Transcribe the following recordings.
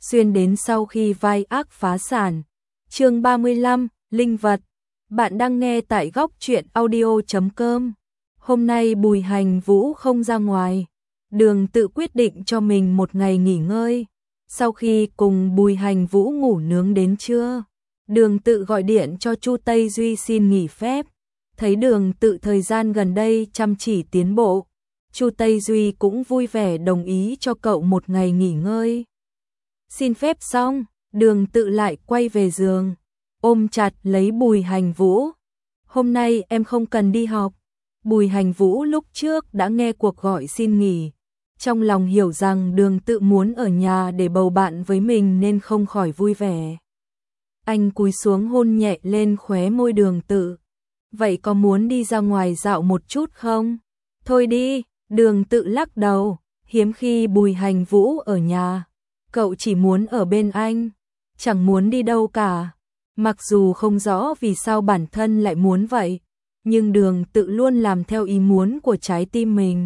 xuyên đến sau khi vai ác phá sản. Chương 35, Linh vật. Bạn đang nghe tại góc truyện audio.com. Hôm nay Bùi Hành Vũ không ra ngoài. Đường Tự quyết định cho mình một ngày nghỉ ngơi. Sau khi cùng Bùi Hành Vũ ngủ nướng đến trưa, Đường Tự gọi điện cho Chu Tây Duy xin nghỉ phép. Thấy Đường Tự thời gian gần đây chăm chỉ tiến bộ, Chu Tây Duy cũng vui vẻ đồng ý cho cậu một ngày nghỉ ngơi. Xin phép xong, Đường Tự lại quay về giường, ôm chặt lấy Bùi Hành Vũ. Hôm nay em không cần đi học. Bùi Hành Vũ lúc trước đã nghe cuộc gọi xin nghỉ, trong lòng hiểu rằng Đường Tự muốn ở nhà để bầu bạn với mình nên không khỏi vui vẻ. Anh cúi xuống hôn nhẹ lên khóe môi Đường Tự. Vậy có muốn đi ra ngoài dạo một chút không? Thôi đi, Đường Tự lắc đầu, hiếm khi Bùi Hành Vũ ở nhà. Cậu chỉ muốn ở bên anh, chẳng muốn đi đâu cả. Mặc dù không rõ vì sao bản thân lại muốn vậy, nhưng Đường Tự luôn làm theo ý muốn của trái tim mình.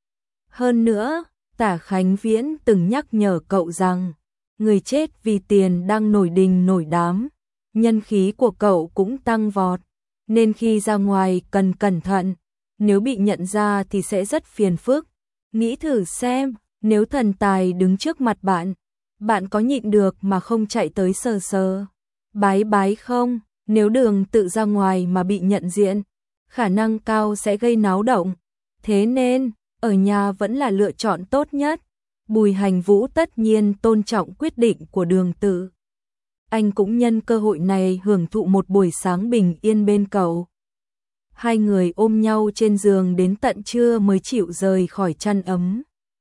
Hơn nữa, Tả Khánh Viễn từng nhắc nhở cậu rằng, người chết vì tiền đang nổi đình nổi đám, nhân khí của cậu cũng tăng vọt, nên khi ra ngoài cần cẩn thận, nếu bị nhận ra thì sẽ rất phiền phức. Nghĩ thử xem, nếu thần tài đứng trước mặt bạn, bạn có nhịn được mà không chạy tới sờ sờ, bái bái không? Nếu Đường Tự ra ngoài mà bị nhận diện, khả năng cao sẽ gây náo động. Thế nên, ở nhà vẫn là lựa chọn tốt nhất. Bùi Hành Vũ tất nhiên tôn trọng quyết định của Đường Tự. Anh cũng nhân cơ hội này hưởng thụ một buổi sáng bình yên bên cậu. Hai người ôm nhau trên giường đến tận trưa mới chịu rời khỏi chăn ấm.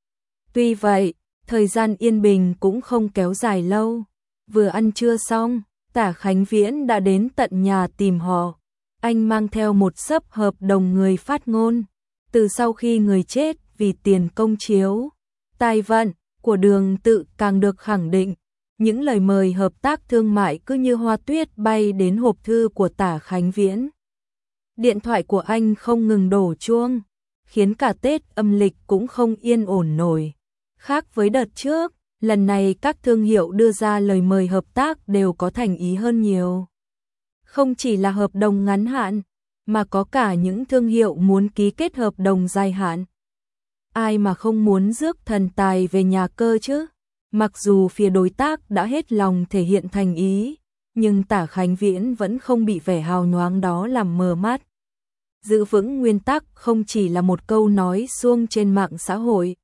Tuy vậy, thời gian yên bình cũng không kéo dài lâu. Vừa ăn trưa xong, Tả Khánh Viễn đã đến tận nhà tìm họ. Anh mang theo một xấp hợp đồng người phát ngôn. Từ sau khi người chết vì tiền công chiếu, tài vận của Đường Tự càng được khẳng định. Những lời mời hợp tác thương mại cứ như hoa tuyết bay đến hộp thư của Tả Khánh Viễn. Điện thoại của anh không ngừng đổ chuông, khiến cả Tết âm lịch cũng không yên ổn nổi. Khác với đợt trước, lần này các thương hiệu đưa ra lời mời hợp tác đều có thành ý hơn nhiều. Không chỉ là hợp đồng ngắn hạn, mà có cả những thương hiệu muốn ký kết hợp đồng dài hạn. Ai mà không muốn rước thần tài về nhà cơ chứ? Mặc dù phía đối tác đã hết lòng thể hiện thành ý, nhưng Tả Khánh Viễn vẫn không bị vẻ hào nhoáng đó làm mờ mắt. Giữ vững nguyên tắc không chỉ là một câu nói suông trên mạng xã hội,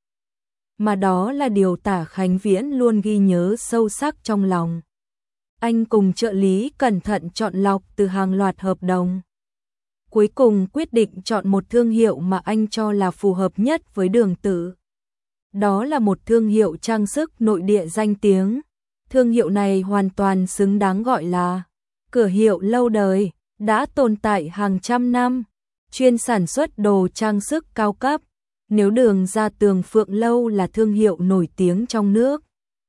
mà đó là điều Tả Khánh Viễn luôn ghi nhớ sâu sắc trong lòng. Anh cùng trợ lý cẩn thận chọn lọc từ hàng loạt hợp đồng. Cuối cùng quyết định chọn một thương hiệu mà anh cho là phù hợp nhất với Đường Tự. Đó là một thương hiệu trang sức nội địa danh tiếng. Thương hiệu này hoàn toàn xứng đáng gọi là cửa hiệu lâu đời, đã tồn tại hàng trăm năm, chuyên sản xuất đồ trang sức cao cấp. Nếu Đường ra Tường Phượng Lâu là thương hiệu nổi tiếng trong nước,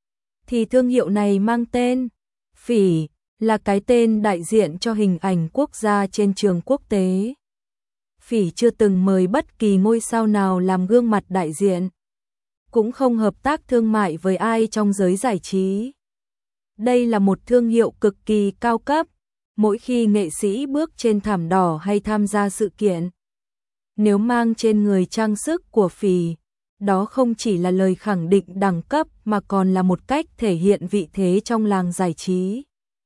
thì thương hiệu này mang tên Phỉ, là cái tên đại diện cho hình ảnh quốc gia trên trường quốc tế. Phỉ chưa từng mời bất kỳ ngôi sao nào làm gương mặt đại diện, cũng không hợp tác thương mại với ai trong giới giải trí. Đây là một thương hiệu cực kỳ cao cấp, mỗi khi nghệ sĩ bước trên thảm đỏ hay tham gia sự kiện, nếu mang trên người trang sức của Phỉ, đó không chỉ là lời khẳng định đẳng cấp mà còn là một cách thể hiện vị thế trong làng giải trí.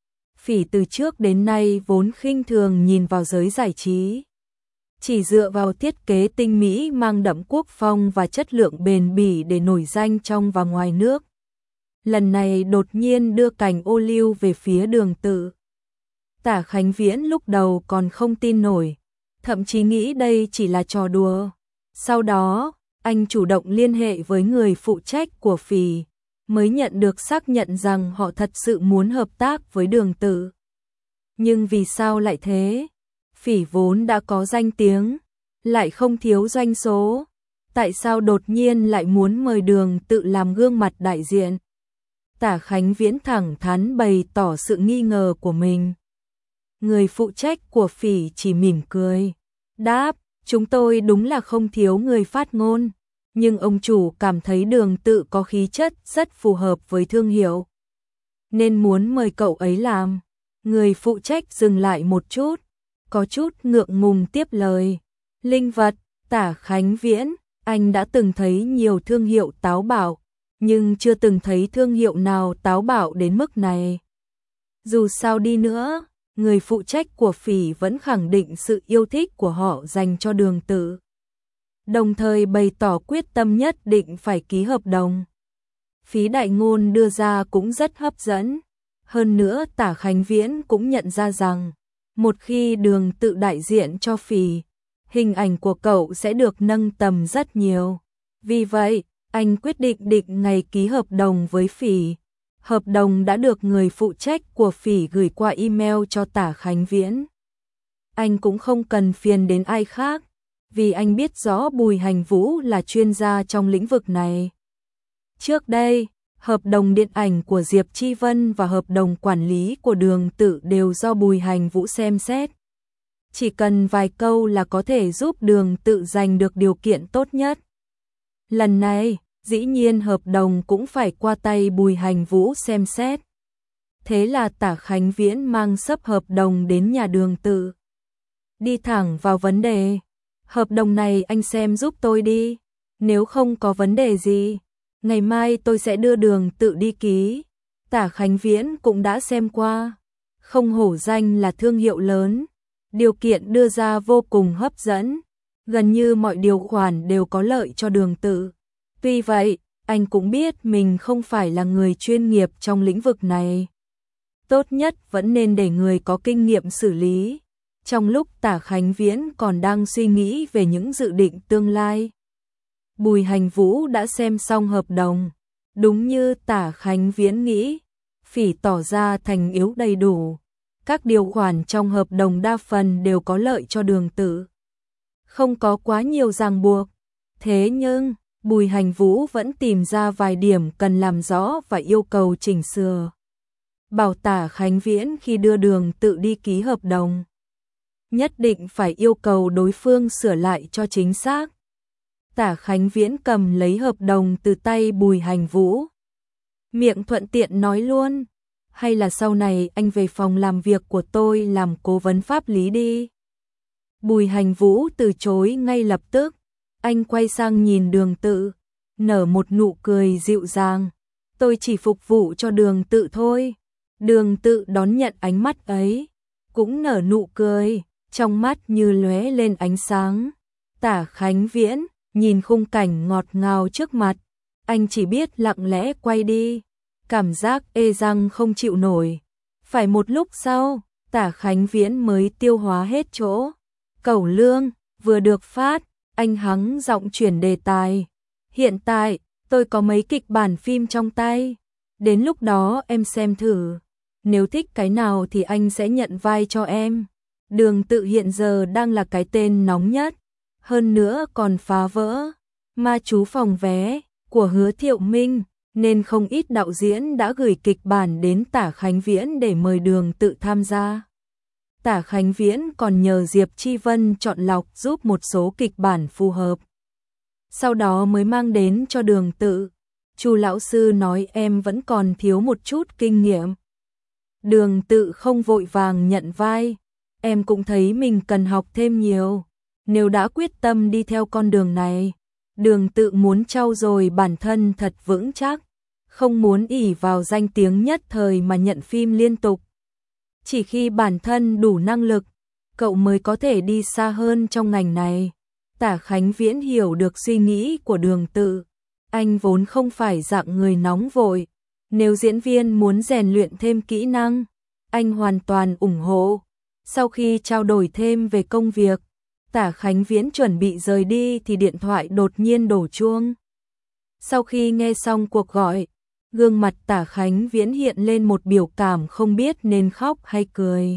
Phỉ từ trước đến nay vốn khinh thường nhìn vào giới giải trí, chỉ dựa vào thiết kế tinh mỹ mang đậm quốc phong và chất lượng bền bỉ để nổi danh trong và ngoài nước. Lần này đột nhiên đưa cành ô liu về phía Đường Tự. Tả Khánh Viễn lúc đầu còn không tin nổi, thậm chí nghĩ đây chỉ là trò đùa. Sau đó, anh chủ động liên hệ với người phụ trách của Phỉ, mới nhận được xác nhận rằng họ thật sự muốn hợp tác với Đường Tự. Nhưng vì sao lại thế? Phỉ vốn đã có danh tiếng, lại không thiếu doanh số. Tại sao đột nhiên lại muốn mời Đường Tự làm gương mặt đại diện? Tả Khánh Viễn thẳng thắn bày tỏ sự nghi ngờ của mình. Người phụ trách của Phỉ chỉ mỉm cười, đáp, chúng tôi đúng là không thiếu người phát ngôn, nhưng ông chủ cảm thấy Đường Tự có khí chất rất phù hợp với thương hiệu, nên muốn mời cậu ấy làm. Người phụ trách dừng lại một chút, có chút ngượng ngùng tiếp lời. Linh vật, Tả Khánh Viễn, anh đã từng thấy nhiều thương hiệu táo bạo, nhưng chưa từng thấy thương hiệu nào táo bạo đến mức này. Dù sao đi nữa, người phụ trách của Phỉ vẫn khẳng định sự yêu thích của họ dành cho Đường Tự, đồng thời bày tỏ quyết tâm nhất định phải ký hợp đồng. Phí đại ngôn đưa ra cũng rất hấp dẫn. Hơn nữa Tả Khánh Viễn cũng nhận ra rằng, một khi Đường Tự đại diện cho Phỉ, hình ảnh của cậu sẽ được nâng tầm rất nhiều. Vì vậy, anh quyết định ngày ký hợp đồng với Phỉ. Hợp đồng đã được người phụ trách của Phỉ gửi qua email cho Tả Khánh Viễn. Anh cũng không cần phiền đến ai khác, vì anh biết rõ Bùi Hành Vũ là chuyên gia trong lĩnh vực này. Trước đây, hợp đồng điện ảnh của Diệp Chi Vân và hợp đồng quản lý của Đường Tự đều do Bùi Hành Vũ xem xét. Chỉ cần vài câu là có thể giúp Đường Tự giành được điều kiện tốt nhất. Lần này, dĩ nhiên hợp đồng cũng phải qua tay Bùi Hành Vũ xem xét. Thế là Tả Khánh Viễn mang xấp hợp đồng đến nhà Đường Tự. Đi thẳng vào vấn đề. Hợp đồng này anh xem giúp tôi đi. Nếu không có vấn đề gì, ngày mai tôi sẽ đưa Đường Tự đi ký. Tả Khánh Viễn cũng đã xem qua. Không hổ danh là thương hiệu lớn. Điều kiện đưa ra vô cùng hấp dẫn. Gần như mọi điều khoản đều có lợi cho Đường Tự. Tuy vậy, anh cũng biết mình không phải là người chuyên nghiệp trong lĩnh vực này. Tốt nhất vẫn nên để người có kinh nghiệm xử lý. Trong lúc Tả Khánh Viễn còn đang suy nghĩ về những dự định tương lai, Bùi Hành Vũ đã xem xong hợp đồng. Đúng như Tả Khánh Viễn nghĩ, Phỉ tỏ ra thành yếu đầy đủ. Các điều khoản trong hợp đồng đa phần đều có lợi cho Đường Tự, không có quá nhiều ràng buộc. Thế nhưng, Bùi Hành Vũ vẫn tìm ra vài điểm cần làm rõ và yêu cầu chỉnh sửa. Bảo Tả Khánh Viễn khi đưa Đường Tự đi ký hợp đồng, nhất định phải yêu cầu đối phương sửa lại cho chính xác. Tả Khánh Viễn cầm lấy hợp đồng từ tay Bùi Hành Vũ. Miệng thuận tiện nói luôn, hay là sau này anh về phòng làm việc của tôi làm cố vấn pháp lý đi. Bùi Hành Vũ từ chối ngay lập tức. Anh quay sang nhìn Đường Tự, nở một nụ cười dịu dàng. Tôi chỉ phục vụ cho Đường Tự thôi. Đường Tự đón nhận ánh mắt ấy, cũng nở nụ cười, trong mắt như lóe lên ánh sáng. Tả Khánh Viễn nhìn khung cảnh ngọt ngào trước mặt, anh chỉ biết lặng lẽ quay đi, cảm giác ê răng không chịu nổi. Phải một lúc sau, Tả Khánh Viễn mới tiêu hóa hết chỗ. Cẩu lương vừa được phát, anh hắng giọng chuyển đề tài. Hiện tại, tôi có mấy kịch bản phim trong tay. Đến lúc đó em xem thử. Nếu thích cái nào thì anh sẽ nhận vai cho em. Đường Tự hiện giờ đang là cái tên nóng nhất. Hơn nữa còn phá vỡ Ma Chú Phòng Vé của Hứa Thiệu Minh, nên không ít đạo diễn đã gửi kịch bản đến Tả Khánh Viễn để mời Đường Tự tham gia. Tả Khánh Viễn còn nhờ Diệp Chi Vân chọn lọc giúp một số kịch bản phù hợp. Sau đó mới mang đến cho Đường Tự. Chu lão sư nói em vẫn còn thiếu một chút kinh nghiệm. Đường Tự không vội vàng nhận vai. Em cũng thấy mình cần học thêm nhiều. Nếu đã quyết tâm đi theo con đường này, Đường Tự muốn trau dồi bản thân thật vững chắc, không muốn ỷ vào danh tiếng nhất thời mà nhận phim liên tục. Chỉ khi bản thân đủ năng lực, cậu mới có thể đi xa hơn trong ngành này. Tả Khánh Viễn hiểu được suy nghĩ của Đường Tự. Anh vốn không phải dạng người nóng vội. Nếu diễn viên muốn rèn luyện thêm kỹ năng, anh hoàn toàn ủng hộ. Sau khi trao đổi thêm về công việc, Tả Khánh Viễn chuẩn bị rời đi thì điện thoại đột nhiên đổ chuông. Sau khi nghe xong cuộc gọi, gương mặt Tả Khánh Viễn hiện lên một biểu cảm không biết nên khóc hay cười.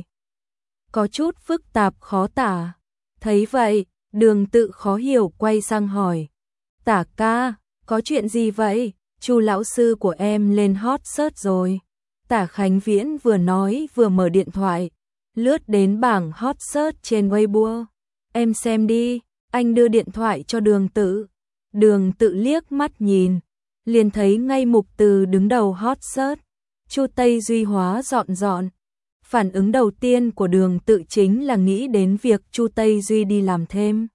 Có chút phức tạp khó tả. Thấy vậy, Đường Tự khó hiểu quay sang hỏi. Tả ca, có chuyện gì vậy? Chu lão sư của em lên hot search rồi. Tả Khánh Viễn vừa nói vừa mở điện thoại, lướt đến bảng hot search trên Weibo. Em xem đi, anh đưa điện thoại cho Đường Tự. Đường Tự liếc mắt nhìn, liền thấy ngay mục từ đứng đầu hot search. Chu Tây Duy hóa dọn dọn. Phản ứng đầu tiên của Đường Tự chính là nghĩ đến việc Chu Tây Duy đi làm thêm.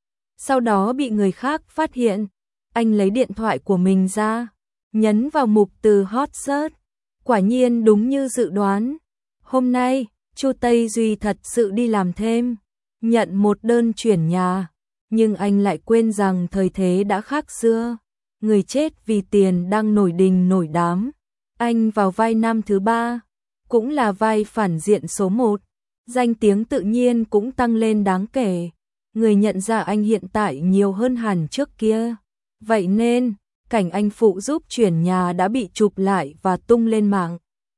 Sau đó bị người khác phát hiện, anh lấy điện thoại của mình ra, nhấn vào mục từ hot search. Quả nhiên đúng như dự đoán. Hôm nay, Chu Tây Duy thật sự đi làm thêm, nhận một đơn chuyển nhà. Nhưng anh lại quên rằng thời thế đã khác xưa. Người chết vì tiền đang nổi đình nổi đám. Anh vào vai nam thứ 3, cũng là vai phản diện số 1. Danh tiếng tự nhiên cũng tăng lên đáng kể. Người nhận ra anh hiện tại nhiều hơn hẳn trước kia. Vậy nên, cảnh anh phụ giúp chuyển nhà đã bị chụp lại và tung lên mạng.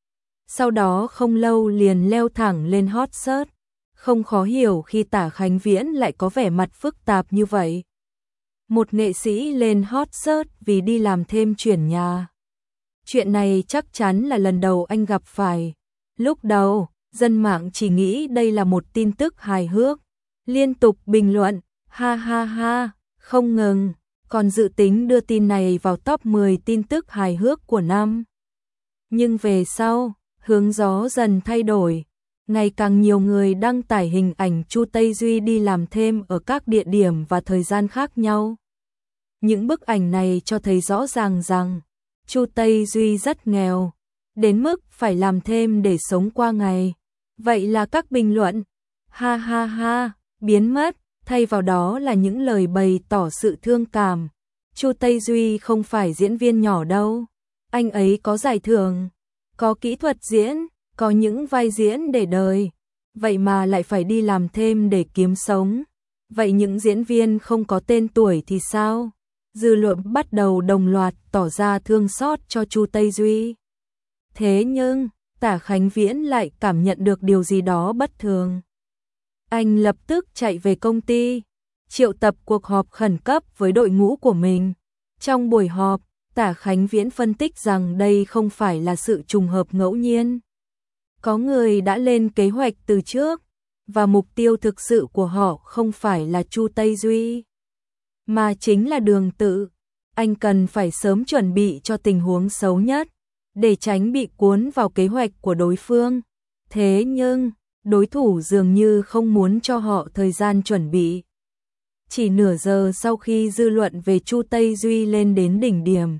Sau đó không lâu liền leo thẳng lên hot search. Không khó hiểu khi Tả Khánh Viễn lại có vẻ mặt phức tạp như vậy. Một nghệ sĩ lên hot search vì đi làm thêm chuyển nhà. Chuyện này chắc chắn là lần đầu anh gặp phải. Lúc đầu, dân mạng chỉ nghĩ đây là một tin tức hài hước. Liên tục bình luận, ha ha ha, không ngừng. Còn dự tính đưa tin này vào top 10 tin tức hài hước của năm. Nhưng về sau, hướng gió dần thay đổi. Ngày càng nhiều người đăng tải hình ảnh Chu Tây Duy đi làm thêm ở các địa điểm và thời gian khác nhau. Những bức ảnh này cho thấy rõ ràng rằng Chu Tây Duy rất nghèo, đến mức phải làm thêm để sống qua ngày. Vậy là các bình luận, ha ha ha, biến mất, thay vào đó là những lời bày tỏ sự thương cảm. Chu Tây Duy không phải diễn viên nhỏ đâu, anh ấy có giải thưởng, có kỹ thuật diễn, có những vai diễn để đời, vậy mà lại phải đi làm thêm để kiếm sống. Vậy những diễn viên không có tên tuổi thì sao? Dư luận bắt đầu đồng loạt tỏ ra thương xót cho Chu Tây Duy. Thế nhưng, Tả Khánh Viễn lại cảm nhận được điều gì đó bất thường. Anh lập tức chạy về công ty, triệu tập cuộc họp khẩn cấp với đội ngũ của mình. Trong buổi họp, Tả Khánh Viễn phân tích rằng đây không phải là sự trùng hợp ngẫu nhiên. Có người đã lên kế hoạch từ trước, và mục tiêu thực sự của họ không phải là Chu Tây Duy, mà chính là Đường Tự. Anh cần phải sớm chuẩn bị cho tình huống xấu nhất, để tránh bị cuốn vào kế hoạch của đối phương. Thế nhưng, đối thủ dường như không muốn cho họ thời gian chuẩn bị. Chỉ nửa giờ sau khi dư luận về Chu Tây Duy lên đến đỉnh điểm,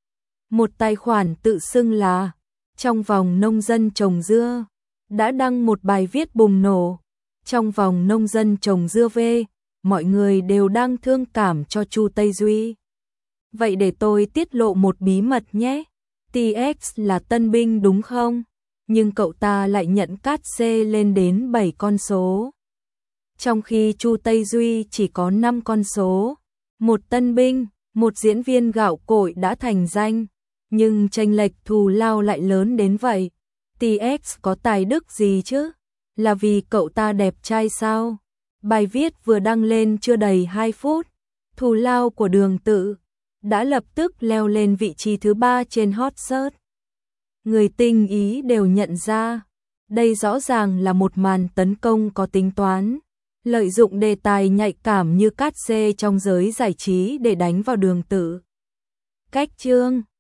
một tài khoản tự xưng là Trong Vòng Nông Dân Trồng Dưa đã đăng một bài viết bùng nổ. Trong vòng nông dân trồng dưa về, mọi người đều đang thương cảm cho Chu Tây Duy. Vậy để tôi tiết lộ một bí mật nhé. TX là tân binh đúng không? Nhưng cậu ta lại nhận cát xê lên đến 7 con số. Trong khi Chu Tây Duy chỉ có 5 con số. Một tân binh, một diễn viên gạo cội đã thành danh. Nhưng chênh lệch thù lao lại lớn đến vậy. TX có tài đức gì chứ? Là vì cậu ta đẹp trai sao? Bài viết vừa đăng lên chưa đầy 2 phút. Thù lao của Đường Tự đã lập tức leo lên vị trí thứ 3 trên hot search. Người tinh ý đều nhận ra, đây rõ ràng là một màn tấn công có tính toán, lợi dụng đề tài nhạy cảm như cát xê trong giới giải trí để đánh vào Đường Tự. Cách chương